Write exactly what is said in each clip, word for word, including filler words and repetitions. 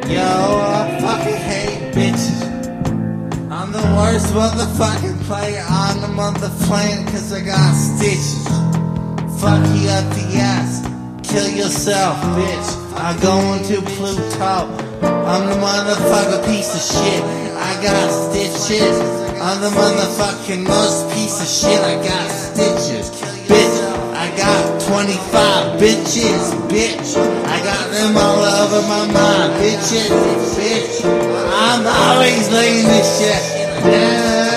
Yo, I fucking hate bitches. I'm the worst motherfucking player on the motherplane cause I got stitches. Fuck you up the ass. Kill yourself, bitch. I'm going to Pluto. I'm the motherfucker piece of shit. I got stitches. I'm the motherfucking most piece of shit. I got stitches. Bitch, I got twenty-five bitches, bitch. I got them all over my mind, bitches, bitch. I'm always laying this shit down.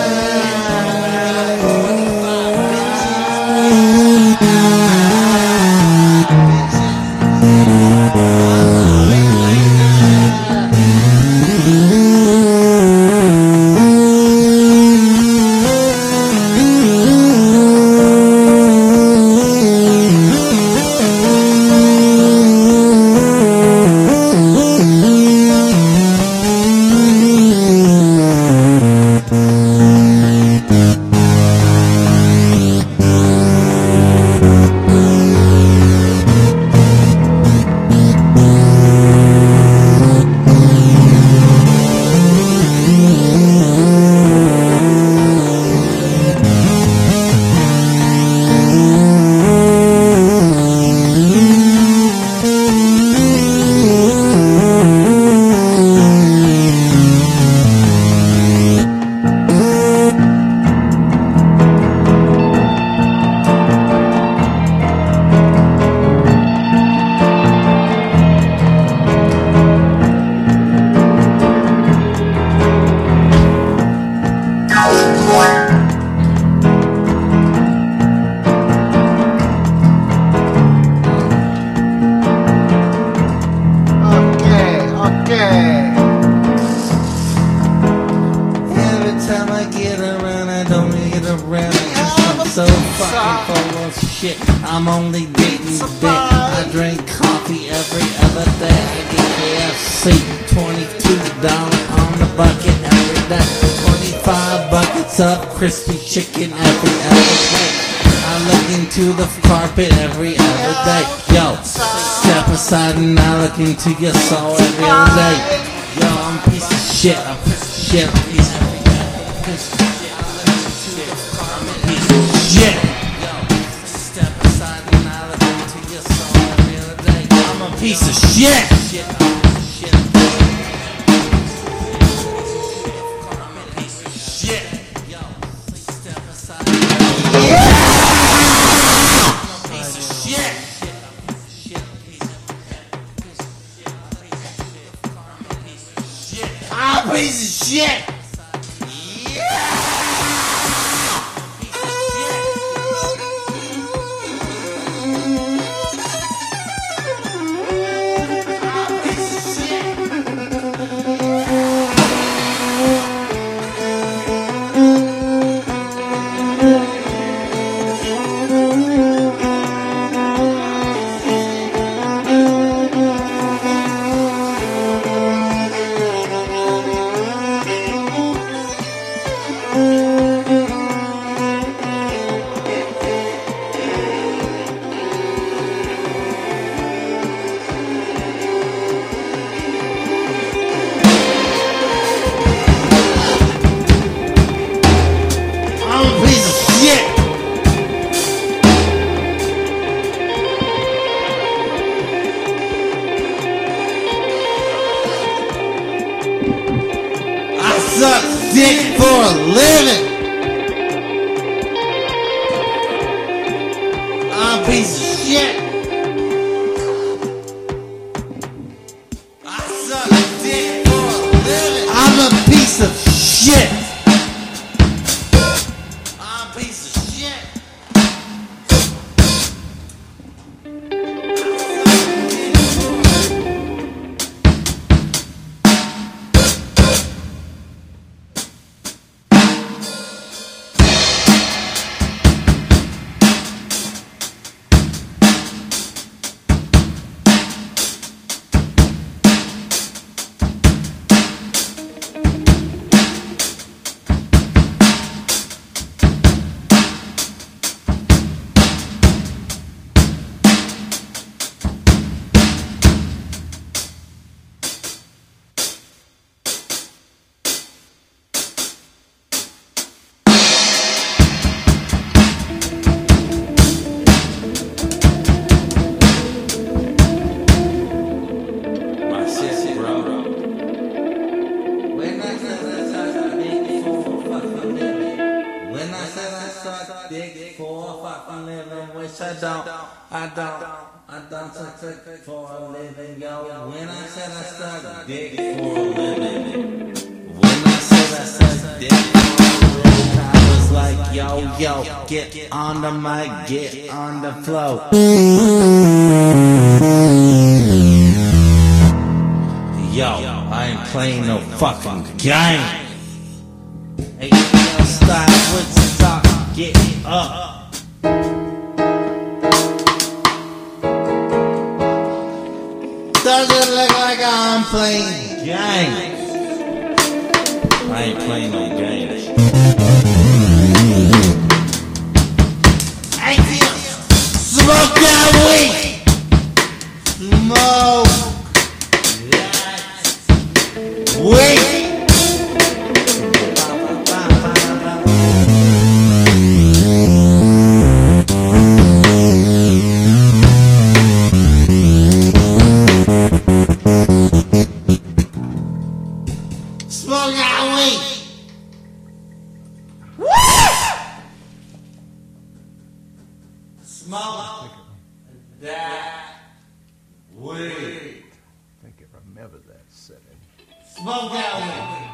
I'm only dating dick. I drink coffee every other day. I get K F C, twenty-two dollars on the bucket every day. twenty-five buckets of crispy chicken every other day. I look into the carpet every other day. Yo, step aside and I look into your soul every other day. Yo, I'm a piece of shit. I'm a piece of shit. I'm a piece of shit. I look into the carpet, piece of shit. Piece of shit! I'm a piece of shit! Suck dick for a living. I'm a piece of shit. I suck dick for a living. I'm a piece of shit. I'm a piece of shit. dick for a fucking living, which I don't, I don't, I don't suck dick for a living, yo. When I said I suck dick for a living, when I said I suck dick for a living, I was like, yo, yo, get on the mic, get on the flow. Yo, I ain't playing no fucking game. Hey, yo, stop with the talk, get up. Does it look like I'm playing games? I ain't playing no games. Hey, yo, smoke that weed. Smoke. Wait! Smoke that weed! Woo! Smoke that weed. I think I remember that setting. Smoke that weed.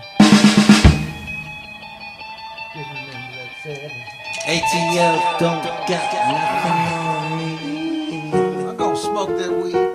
A T L don't got nothing on me. I'm gonna smoke that weed.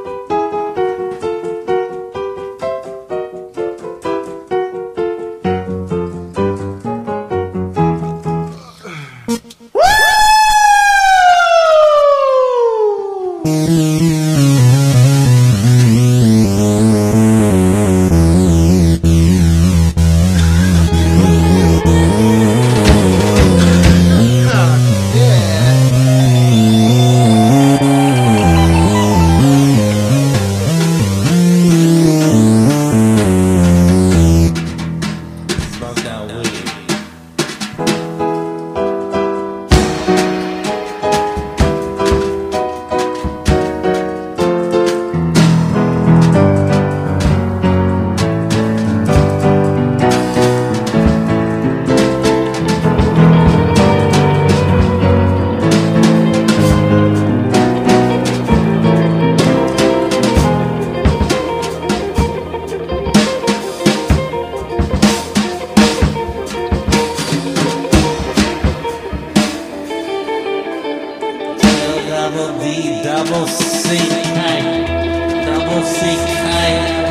Double D, double C, K, double C, K.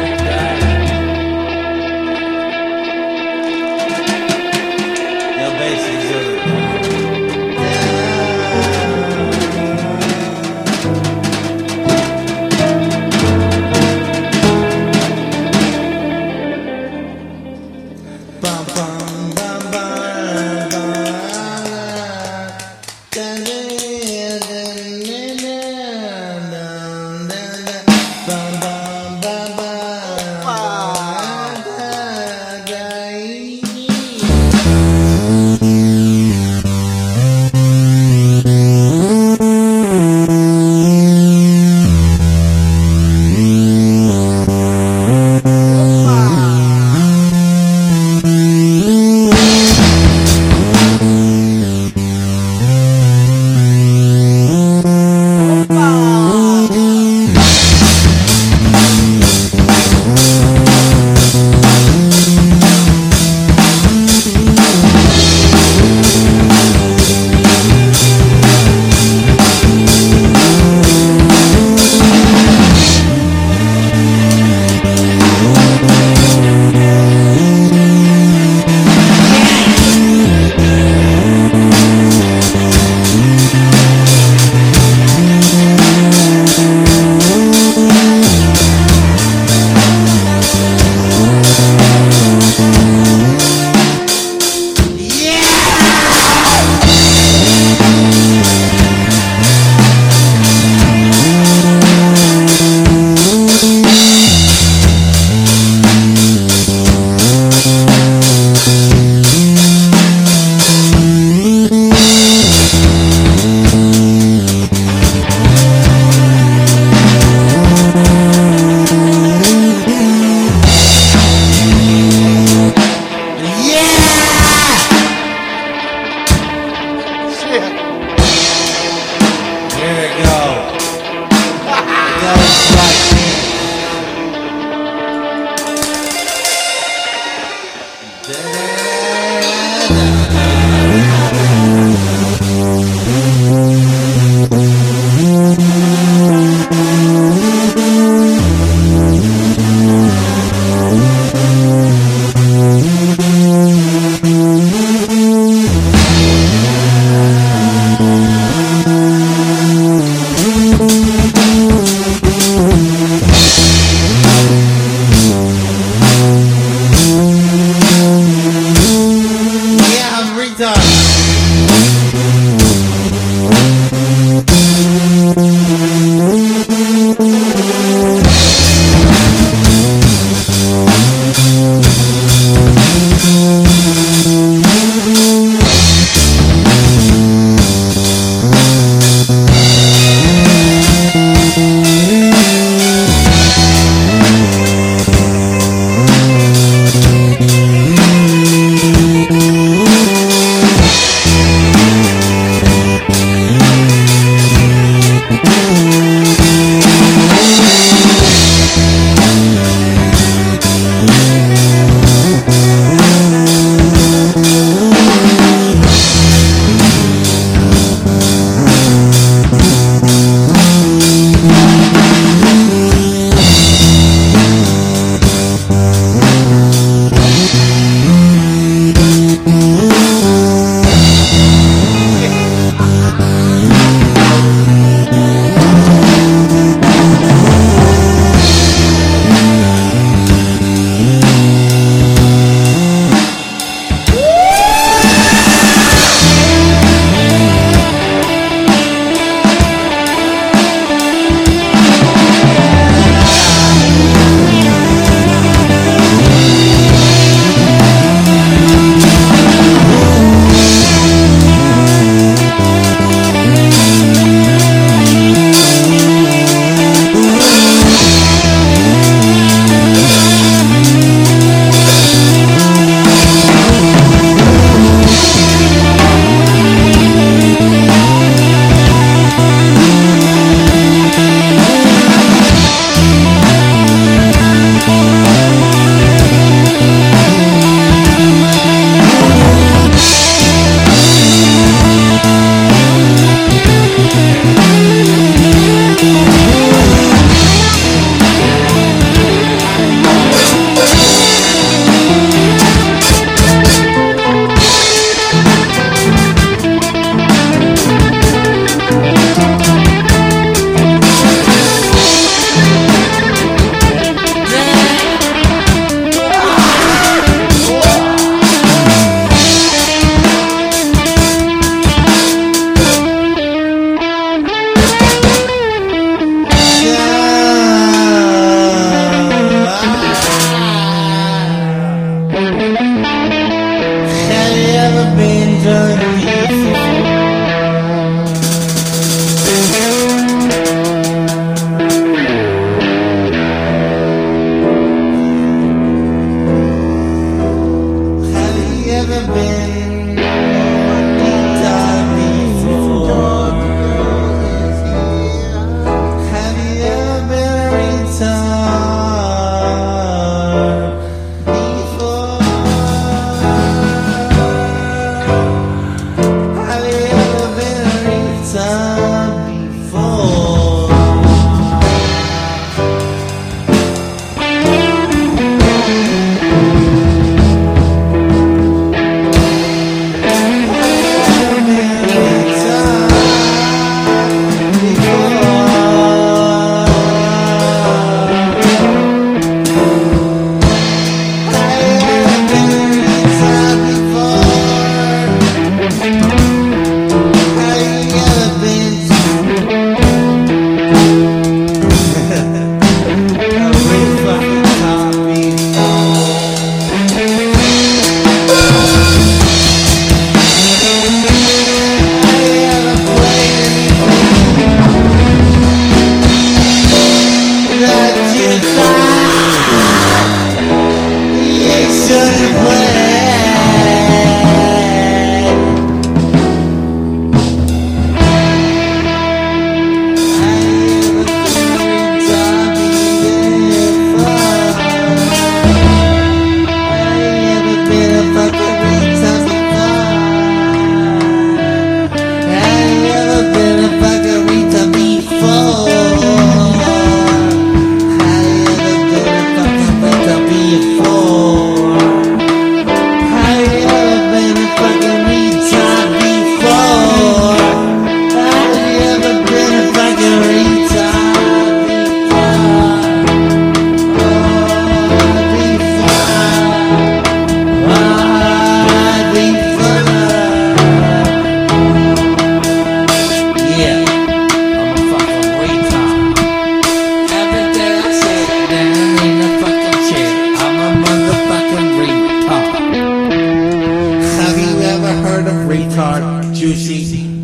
Your bass is good. Bum bum bum bum bum.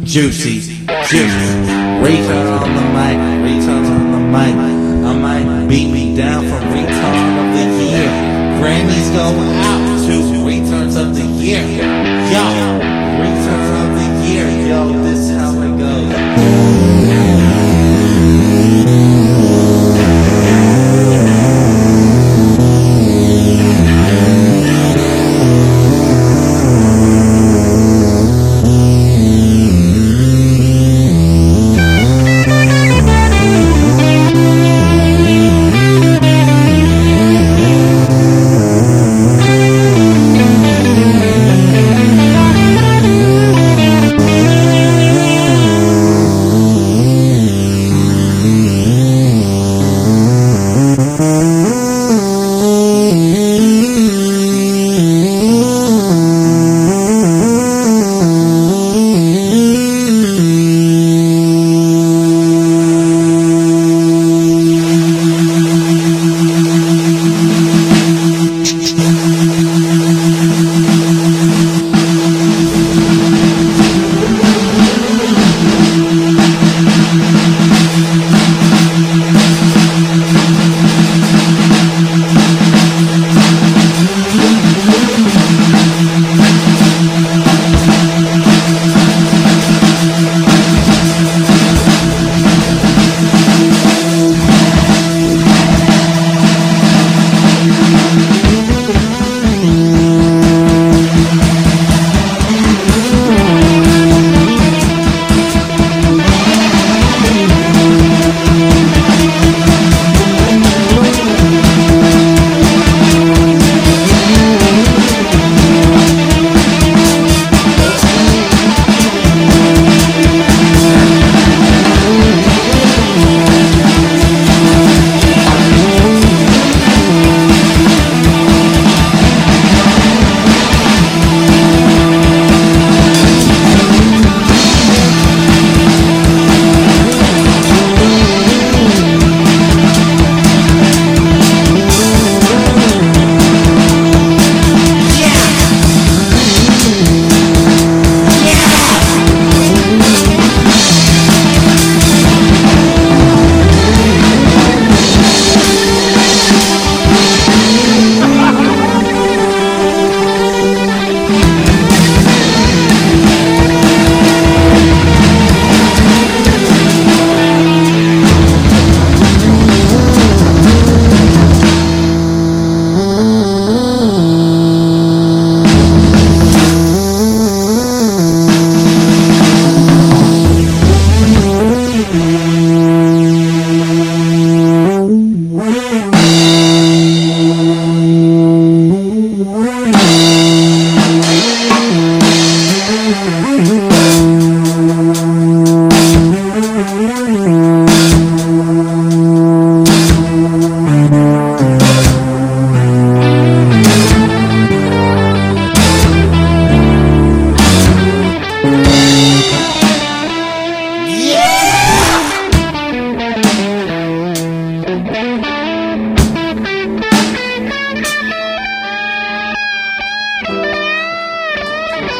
juicy, juicy. Retard on the mic, retard on the mic. I might beat me down for retard of the year. Grammys go out to retards of the year. Yo, retards of the year. Yo, this is how it goes.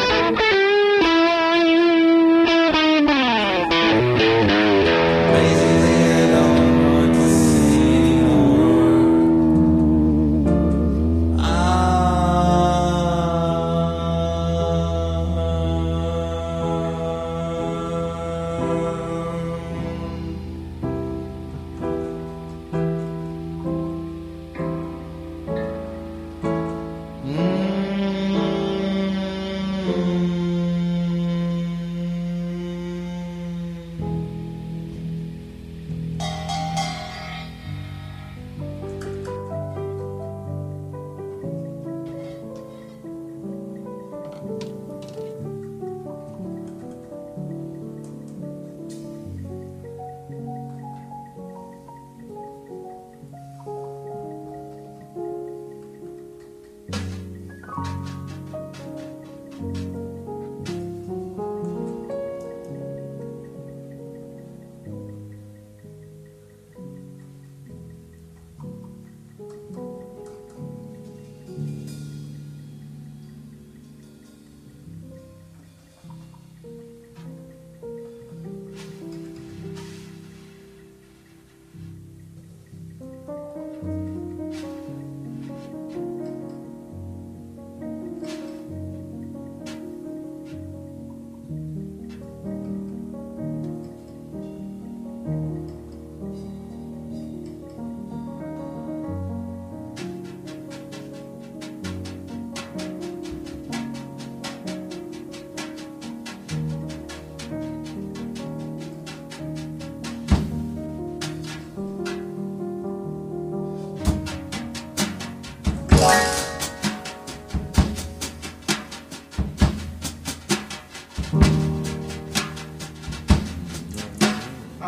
Amazing.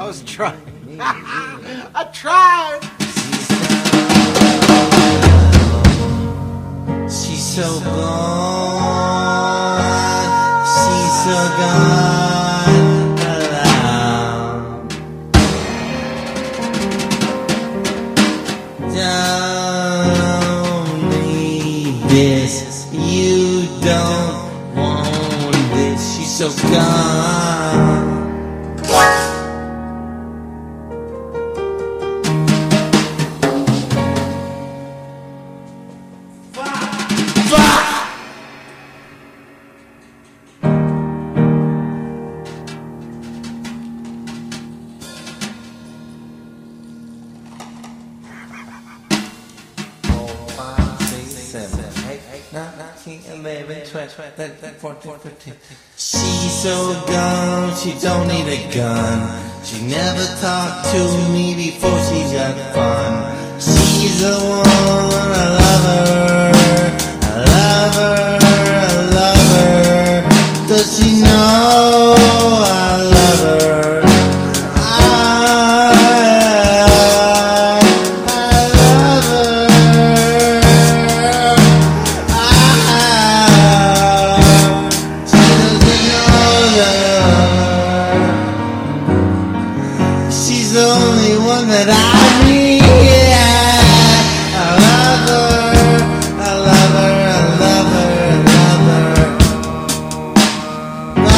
was trying. I tried. She's so gone. She's so gone. Alone. Don't need this. You don't want this. She's so gone. She's so gone, she don't need a gun. She never talked to me before she got fun. She's the one, I love her, I love her, I love her. Does she know I love her? I, I love her. She's the only one that I need. I love her, I love her, I love her, I love her. I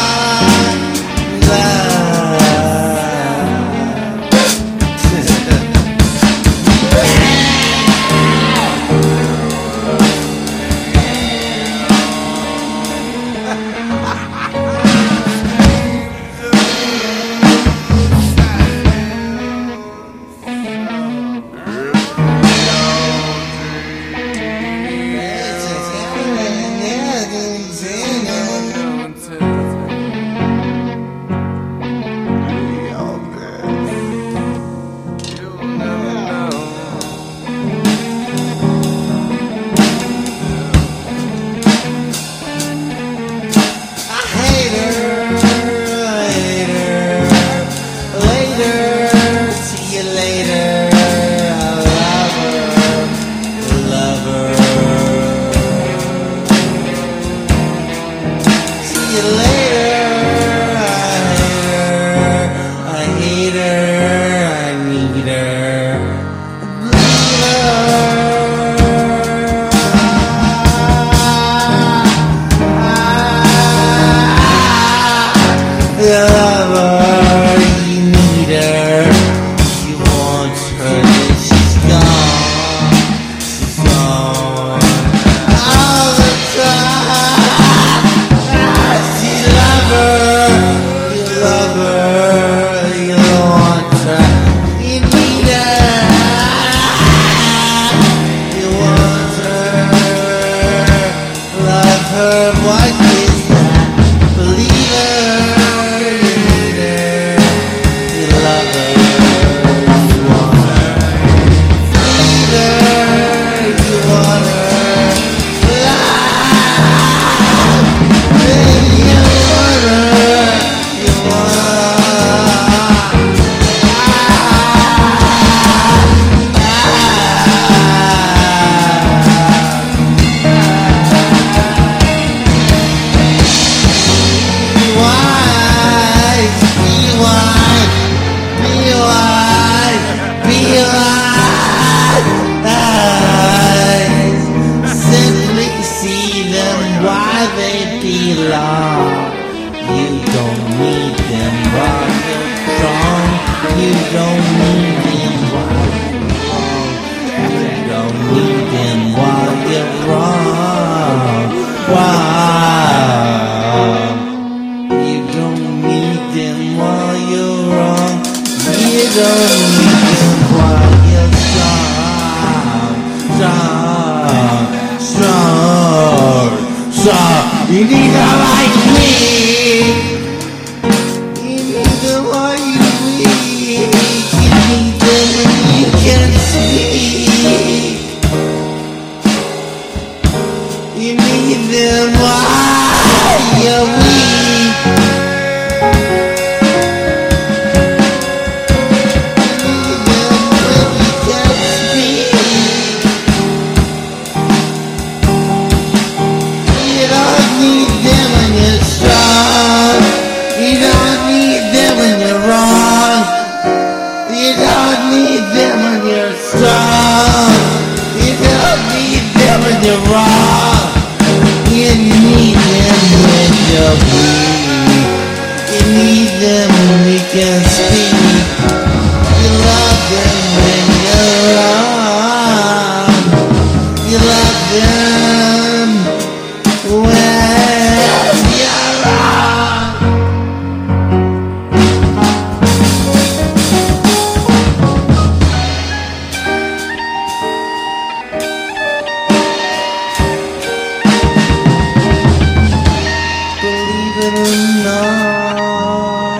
You need a like me. You need a like me. You need them when you can't speak. You need them while you're weak. can speak. You love them when you're wrong. You love them when you're wrong. Believe it or not,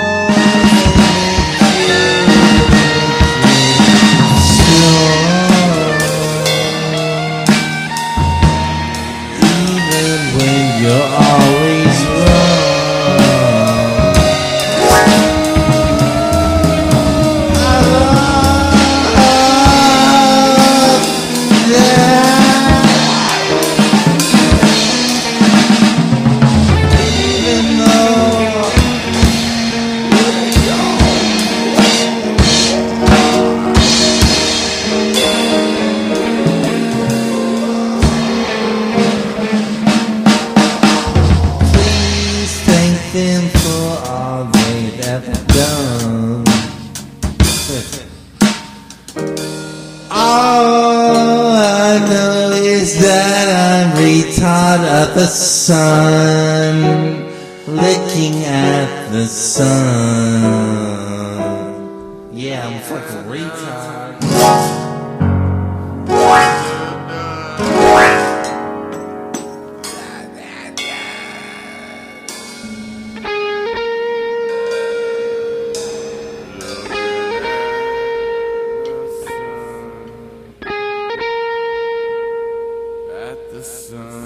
even when you're always wrong. I love that. Even though please thank them for all they've ever done. All I know is that I'm retard of the sun, looking at the sun. Yeah, I'm fucking retard. At the sun.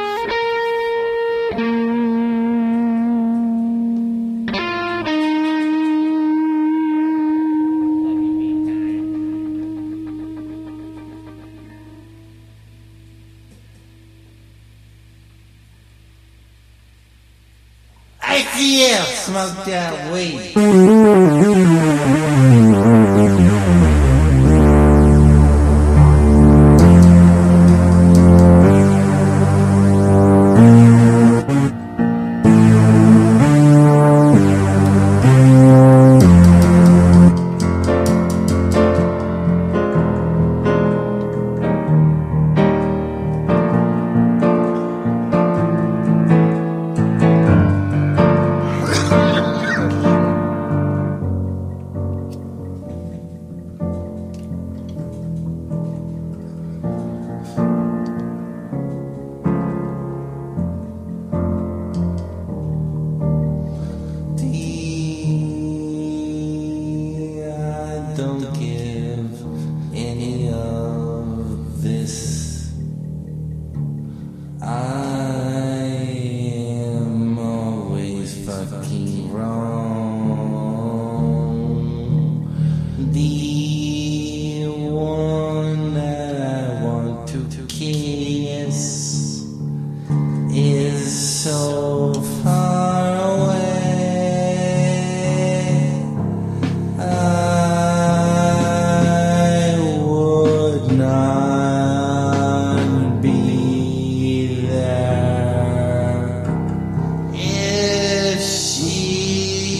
A T F, smoke that weed. I don't give any of this. I am always fucking wrong. The one that I want to kiss is so far away. I would not be there if she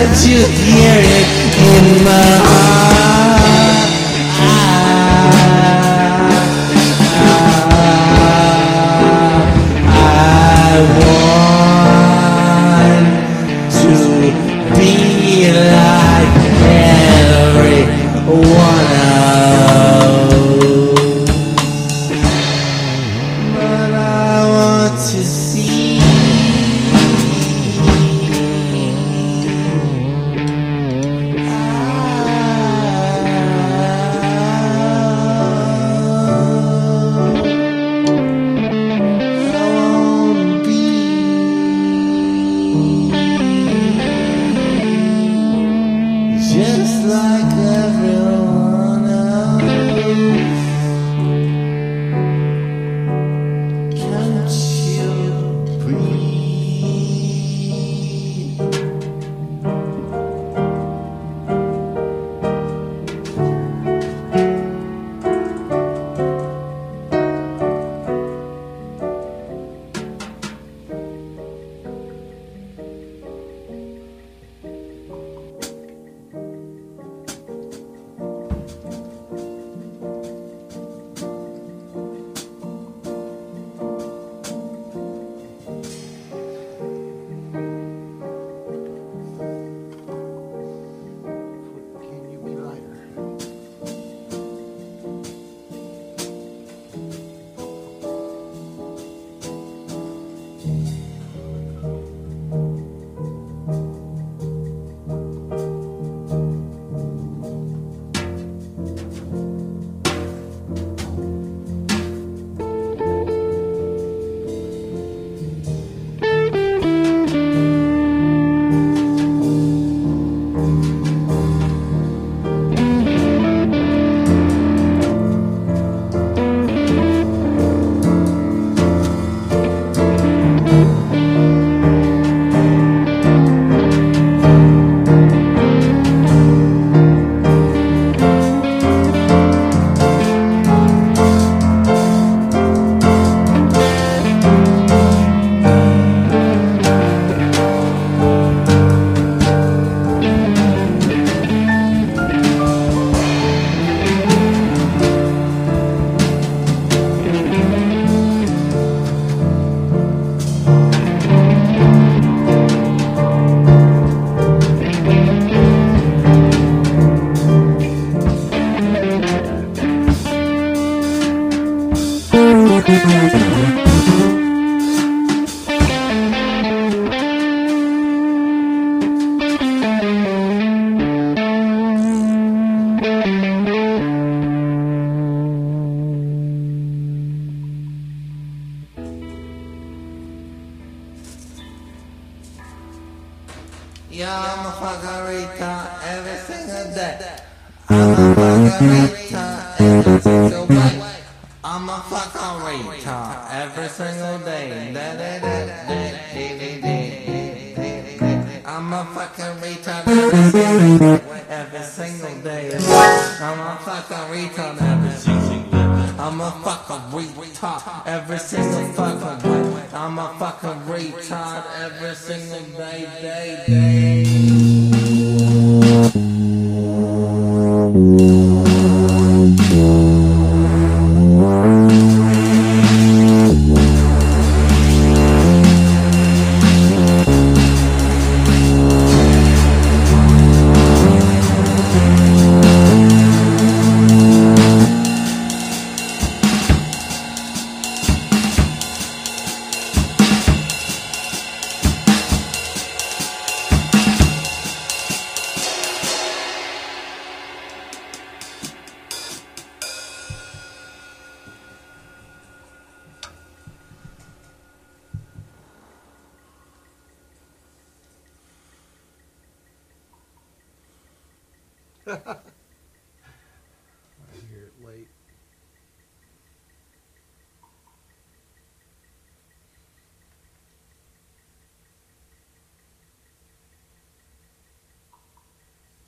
Can't you hear it in my heart? I, I want to be like every one of you, but I want to see. Just like everyone else, can't you breathe? Can you be lighter? Yeah, I'm a fucking retard every single day. I'm a fucking retard every single way. I'm a fucking retard every single day. Da, da, da, da, da, da, da. I'm a fucking retard every single way, every single day. I'm a fucking retard every single day. I'm a fucking retard every single fucking way. I'm a fucking retard every single day, day, day. I hear it late.